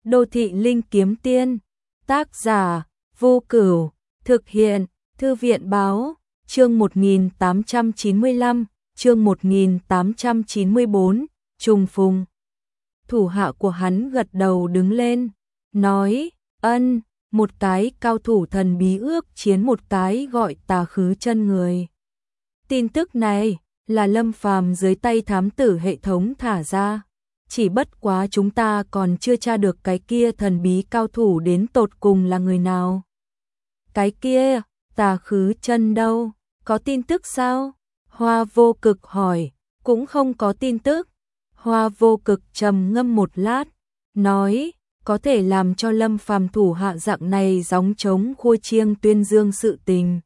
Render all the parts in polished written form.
Đô thị linh kiếm tiên, tác giả, Vô Cửu, thực hiện, Thư viện báo, chương 1895, chương 1894, trùng phùng. Thủ hạ của hắn gật đầu đứng lên, nói, ân, một cái cao thủ thần bí ước chiến một cái gọi Tà Khứ Chân người. Tin tức này là Lâm Phàm dưới tay thám tử hệ thống thả ra. Chỉ bất quá chúng ta còn chưa tra được cái kia thần bí cao thủ đến tột cùng là người nào. Cái kia, Tà Khứ Chân đâu, có tin tức sao? Hoa Vô Cực hỏi, cũng không có tin tức. Hoa Vô Cực trầm ngâm một lát, nói, có thể làm cho Lâm Phàm thủ hạ dạng này gióng trống khua chiêng tuyên dương sự tình.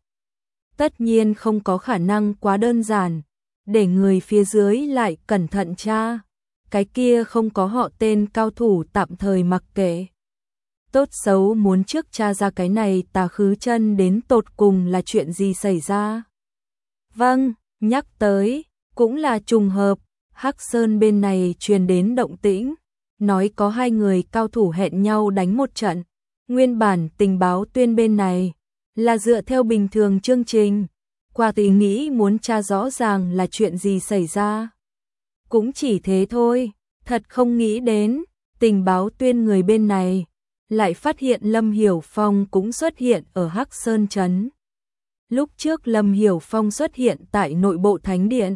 Tất nhiên không có khả năng quá đơn giản, để người phía dưới lại cẩn thận tra. Cái kia không có họ tên cao thủ tạm thời mặc kệ. Tốt xấu muốn trước tra ra cái này Tà Khứ Chân đến tột cùng là chuyện gì xảy ra. Vâng, nhắc tới, cũng là trùng hợp, Hắc Sơn bên này truyền đến động tĩnh, nói có hai người cao thủ hẹn nhau đánh một trận. Nguyên bản tình báo tuyên bên này là dựa theo bình thường chương trình, qua ý nghĩ muốn tra rõ ràng là chuyện gì xảy ra. Cũng chỉ thế thôi, thật không nghĩ đến, tình báo tuyên người bên này lại phát hiện Lâm Hiểu Phong cũng xuất hiện ở Hắc Sơn Trấn. Lúc trước Lâm Hiểu Phong xuất hiện tại nội bộ Thánh Điện,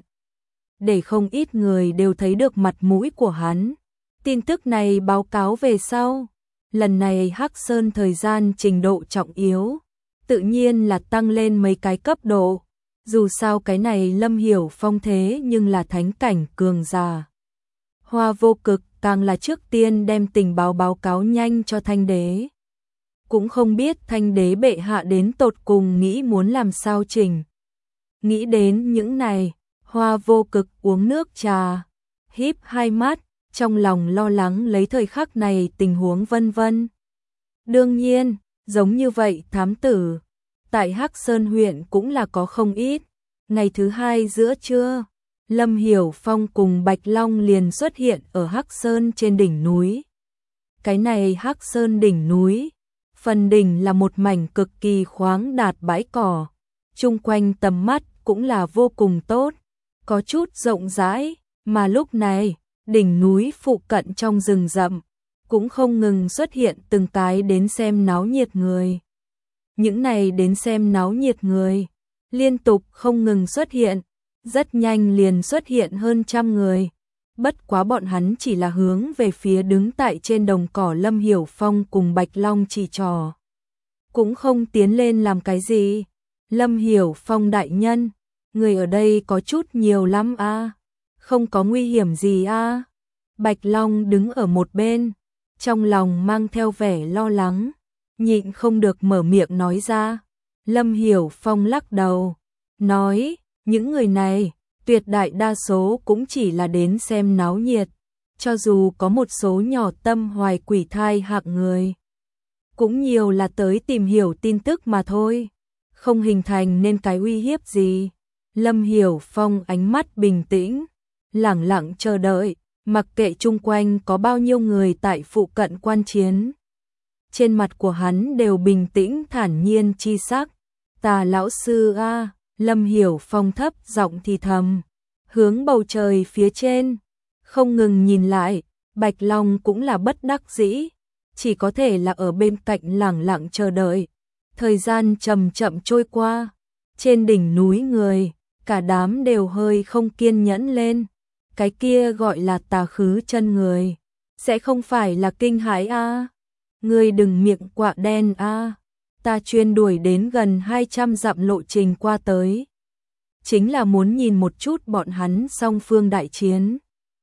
để không ít người đều thấy được mặt mũi của hắn. Tin tức này báo cáo về sau, lần này Hắc Sơn thời gian trình độ trọng yếu, tự nhiên là tăng lên mấy cái cấp độ. Dù sao cái này Lâm Hiểu Phong thế nhưng là thánh cảnh cường giả. Hoa Vô Cực càng là trước tiên đem tình báo báo cáo nhanh cho Thanh Đế. Cũng không biết Thanh Đế bệ hạ đến tột cùng nghĩ muốn làm sao chỉnh. Nghĩ đến những này, Hoa Vô Cực uống nước trà, híp hai mắt, trong lòng lo lắng lấy thời khắc này tình huống vân vân. Đương nhiên, giống như vậy thám tử, tại Hắc Sơn huyện cũng là có không ít. Ngày thứ hai giữa trưa, Lâm Hiểu Phong cùng Bạch Long liền xuất hiện ở Hắc Sơn trên đỉnh núi. Cái này Hắc Sơn đỉnh núi, phần đỉnh là một mảnh cực kỳ khoáng đạt bãi cỏ, chung quanh tầm mắt cũng là vô cùng tốt, có chút rộng rãi, mà lúc này, đỉnh núi phụ cận trong rừng rậm, cũng không ngừng xuất hiện từng cái đến xem náo nhiệt người. Những này đến xem náo nhiệt người, liên tục không ngừng xuất hiện, rất nhanh liền xuất hiện hơn 100 người. Bất quá bọn hắn chỉ là hướng về phía đứng tại trên đồng cỏ Lâm Hiểu Phong cùng Bạch Long chỉ trò. Cũng không tiến lên làm cái gì. Lâm Hiểu Phong đại nhân, người ở đây có chút nhiều lắm a, không có nguy hiểm gì a. Bạch Long đứng ở một bên, trong lòng mang theo vẻ lo lắng, nhịn không được mở miệng nói ra. Lâm Hiểu Phong lắc đầu, nói, những người này, tuyệt đại đa số cũng chỉ là đến xem náo nhiệt, cho dù có một số nhỏ tâm hoài quỷ thai hạng người, cũng nhiều là tới tìm hiểu tin tức mà thôi, không hình thành nên cái uy hiếp gì. Lâm Hiểu Phong ánh mắt bình tĩnh, lẳng lặng chờ đợi, mặc kệ chung quanh có bao nhiêu người tại phụ cận quan chiến. Trên mặt của hắn đều bình tĩnh thản nhiên chi sắc. Tà lão sư a, Lâm Hiểu Phong thấp giọng thì thầm, hướng bầu trời phía trên, không ngừng nhìn lại. Bạch Long cũng là bất đắc dĩ, chỉ có thể là ở bên cạnh lẳng lặng chờ đợi. Thời gian chậm chậm trôi qua, trên đỉnh núi người, cả đám đều hơi không kiên nhẫn lên. Cái kia gọi là Tà Khứ Chân người, sẽ không phải là kinh hãi a? Ngươi đừng miệng quạ đen a, ta chuyên đuổi đến gần 200 dặm lộ trình qua tới, chính là muốn nhìn một chút bọn hắn song phương đại chiến.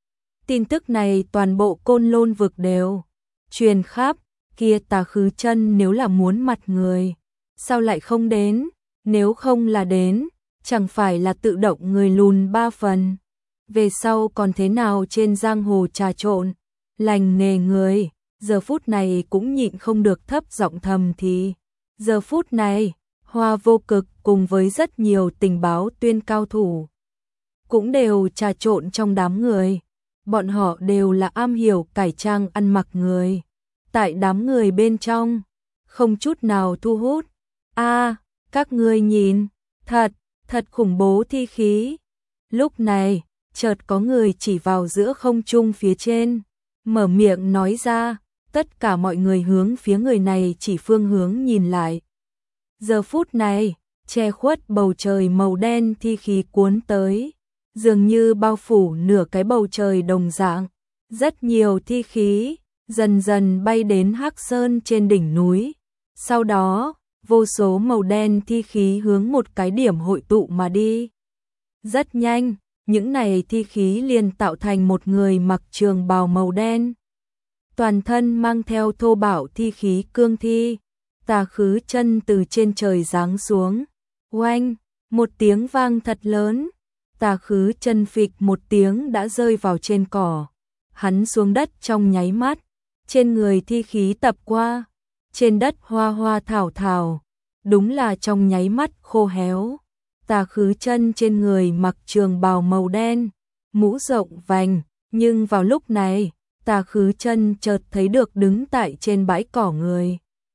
Tin tức này toàn bộ Côn Lôn vực đều truyền khắp, kia Tà Khứ Chân nếu là muốn mặt người, sao lại không đến, nếu không là đến, chẳng phải là tự động người lùn 3 phần. Về sau còn thế nào trên giang hồ trà trộn, lành nghề người, giờ phút này cũng nhịn không được thấp giọng thầm thì. Giờ phút này, Hoa Vô Cực cùng với rất nhiều tình báo tuyên cao thủ, cũng đều trà trộn trong đám người. Bọn họ đều là am hiểu cải trang ăn mặc người, tại đám người bên trong, không chút nào thu hút. A, các ngươi nhìn, thật khủng bố thi khí. Lúc này, chợt có người chỉ vào giữa không trung phía trên, mở miệng nói ra, tất cả mọi người hướng phía người này chỉ phương hướng nhìn lại. Giờ phút này, che khuất bầu trời màu đen thi khí cuốn tới, dường như bao phủ nửa cái bầu trời đồng dạng. Rất nhiều thi khí dần dần bay đến Hắc Sơn trên đỉnh núi. Sau đó, vô số màu đen thi khí hướng một cái điểm hội tụ mà đi. Rất nhanh, những này thi khí liền tạo thành một người mặc trường bào màu đen. Toàn thân mang theo thô bạo thi khí cương thi. Tà Khứ Chân từ trên trời giáng xuống. Oanh, một tiếng vang thật lớn. Tà Khứ Chân phịch một tiếng đã rơi vào trên cỏ. Hắn xuống đất trong nháy mắt. Trên người thi khí tập qua. Trên đất hoa hoa thảo thảo. Đúng là trong nháy mắt khô héo. Tà Khứ Chân trên người mặc trường bào màu đen, mũ rộng vành, nhưng vào lúc này, Tà Khứ Chân chợt thấy được đứng tại trên bãi cỏ người.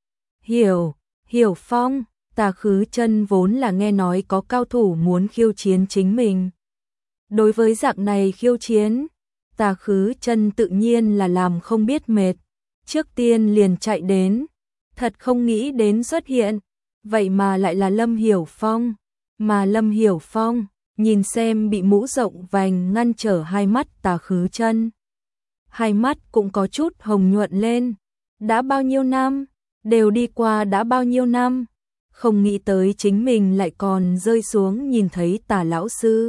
Hiểu Phong. Tà Khứ Chân vốn là nghe nói có cao thủ muốn khiêu chiến chính mình. Đối với dạng này khiêu chiến, Tà Khứ Chân tự nhiên là làm không biết mệt, trước tiên liền chạy đến, thật không nghĩ đến xuất hiện, vậy mà lại là Lâm Hiểu Phong. Mà Lâm Hiểu Phong, nhìn xem bị mũ rộng vành ngăn trở hai mắt Tà Khứ Chân. Hai mắt cũng có chút hồng nhuận lên. Đã bao nhiêu năm, đều đi qua đã bao nhiêu năm, không nghĩ tới chính mình lại còn rơi xuống nhìn thấy Tà lão sư.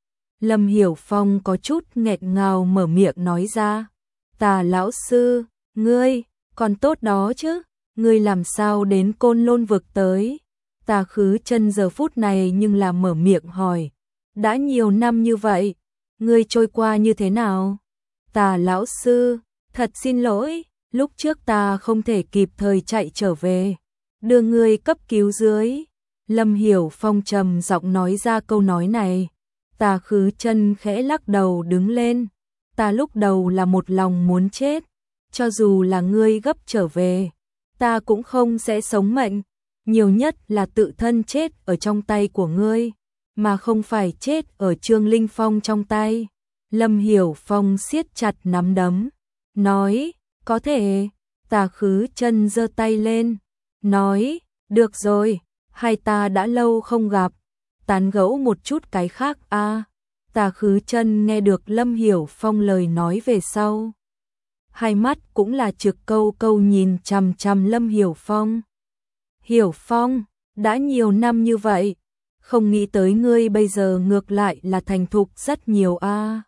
Lâm Hiểu Phong có chút nghẹt ngào mở miệng nói ra. Tà lão sư, ngươi, còn tốt đó chứ, ngươi làm sao đến Côn Lôn vực tới? Tà Khứ Chân giờ phút này nhưng là mở miệng hỏi. Đã nhiều năm như vậy, ngươi trôi qua như thế nào? Tà lão sư, thật xin lỗi, lúc trước ta không thể kịp thời chạy trở về, đưa ngươi cấp cứu dưới. Lâm Hiểu Phong trầm giọng nói ra câu nói này. Tà Khứ Chân khẽ lắc đầu đứng lên. Ta lúc đầu là một lòng muốn chết, cho dù là ngươi gấp trở về, ta cũng không sẽ sống mệnh. Nhiều nhất là tự thân chết ở trong tay của ngươi, mà không phải chết ở Trương Linh Phong trong tay. Lâm Hiểu Phong siết chặt nắm đấm, nói, có thể. Tà Khứ Chân giơ tay lên, nói, được rồi, hai ta đã lâu không gặp, tán gẫu một chút cái khác a. Tà Khứ Chân nghe được Lâm Hiểu Phong lời nói về sau, hai mắt cũng là trực câu câu nhìn chằm chằm Lâm Hiểu Phong. Hiểu Phong, đã nhiều năm như vậy, không nghĩ tới ngươi bây giờ ngược lại là thành thục rất nhiều a.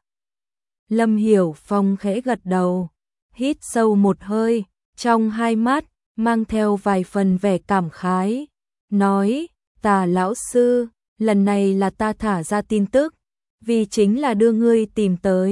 Lâm Hiểu Phong khẽ gật đầu, hít sâu một hơi, trong hai mắt mang theo vài phần vẻ cảm khái, nói, Tà lão sư, lần này là ta thả ra tin tức, vì chính là đưa ngươi tìm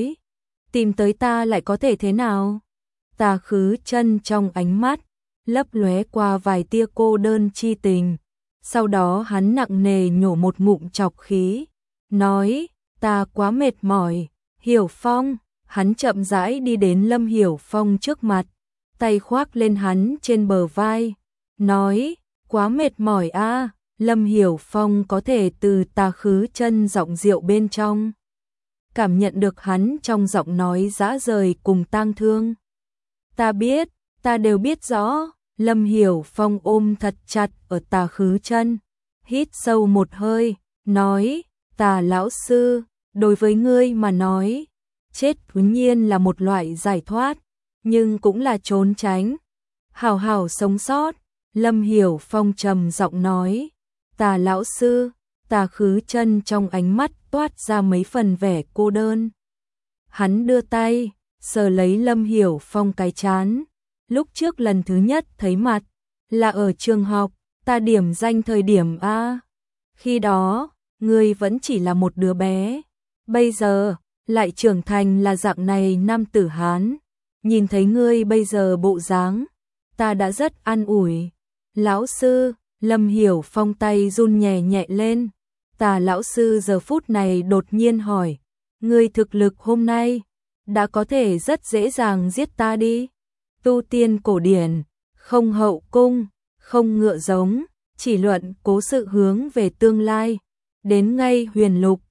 tới ta lại có thể thế nào? Tà Khứ Chân trong ánh mắt lấp lóe qua vài tia cô đơn chi tình, sau đó hắn nặng nề nhổ một ngụm trọc khí, nói, ta quá mệt mỏi. Hiểu Phong, hắn chậm rãi đi đến Lâm Hiểu Phong trước mặt, tay khoác lên hắn trên bờ vai, nói, quá mệt mỏi a. Lâm Hiểu Phong có thể từ Tà Khứ Chân giọng rượu bên trong cảm nhận được hắn trong giọng nói dã rời cùng tang thương. Ta biết, ta đều biết rõ. Lâm Hiểu Phong ôm thật chặt ở Tà Khứ Chân, hít sâu một hơi, nói, Tà lão sư, đối với ngươi mà nói, chết tất nhiên là một loại giải thoát, nhưng cũng là trốn tránh. Hảo hảo sống sót. Lâm Hiểu Phong trầm giọng nói. Tà lão sư. Tà Khứ Chân trong ánh mắt toát ra mấy phần vẻ cô đơn. Hắn đưa tay sờ lấy Lâm Hiểu Phong cái trán. Lúc trước lần thứ nhất thấy mặt là ở trường học, ta điểm danh thời điểm a. Khi đó, ngươi vẫn chỉ là một đứa bé, bây giờ lại trưởng thành là dạng này nam tử Hán. Nhìn thấy ngươi bây giờ bộ dáng, ta đã rất an ủi. Lão sư. Lâm Hiểu Phong tay run nhẹ nhẹ lên. Tà lão sư giờ phút này đột nhiên hỏi, ngươi thực lực hôm nay đã có thể rất dễ dàng giết ta đi. tu tiên cổ điển, không hậu cung, không ngựa giống, chỉ luận cố sự hướng về tương lai. Đến ngay huyền lục,